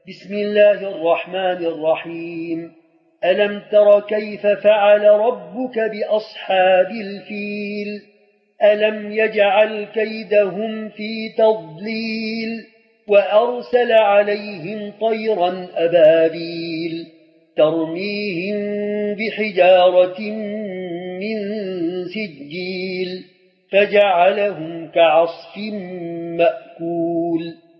بسم الله الرحمن الرحيم. ألم تر كيف فعل ربك بأصحاب الفيل؟ ألم يجعل كيدهم في تضليل وأرسل عليهم طيرا أبابيل ترميهم بحجارة من سجيل فجعلهم كعصف مأكول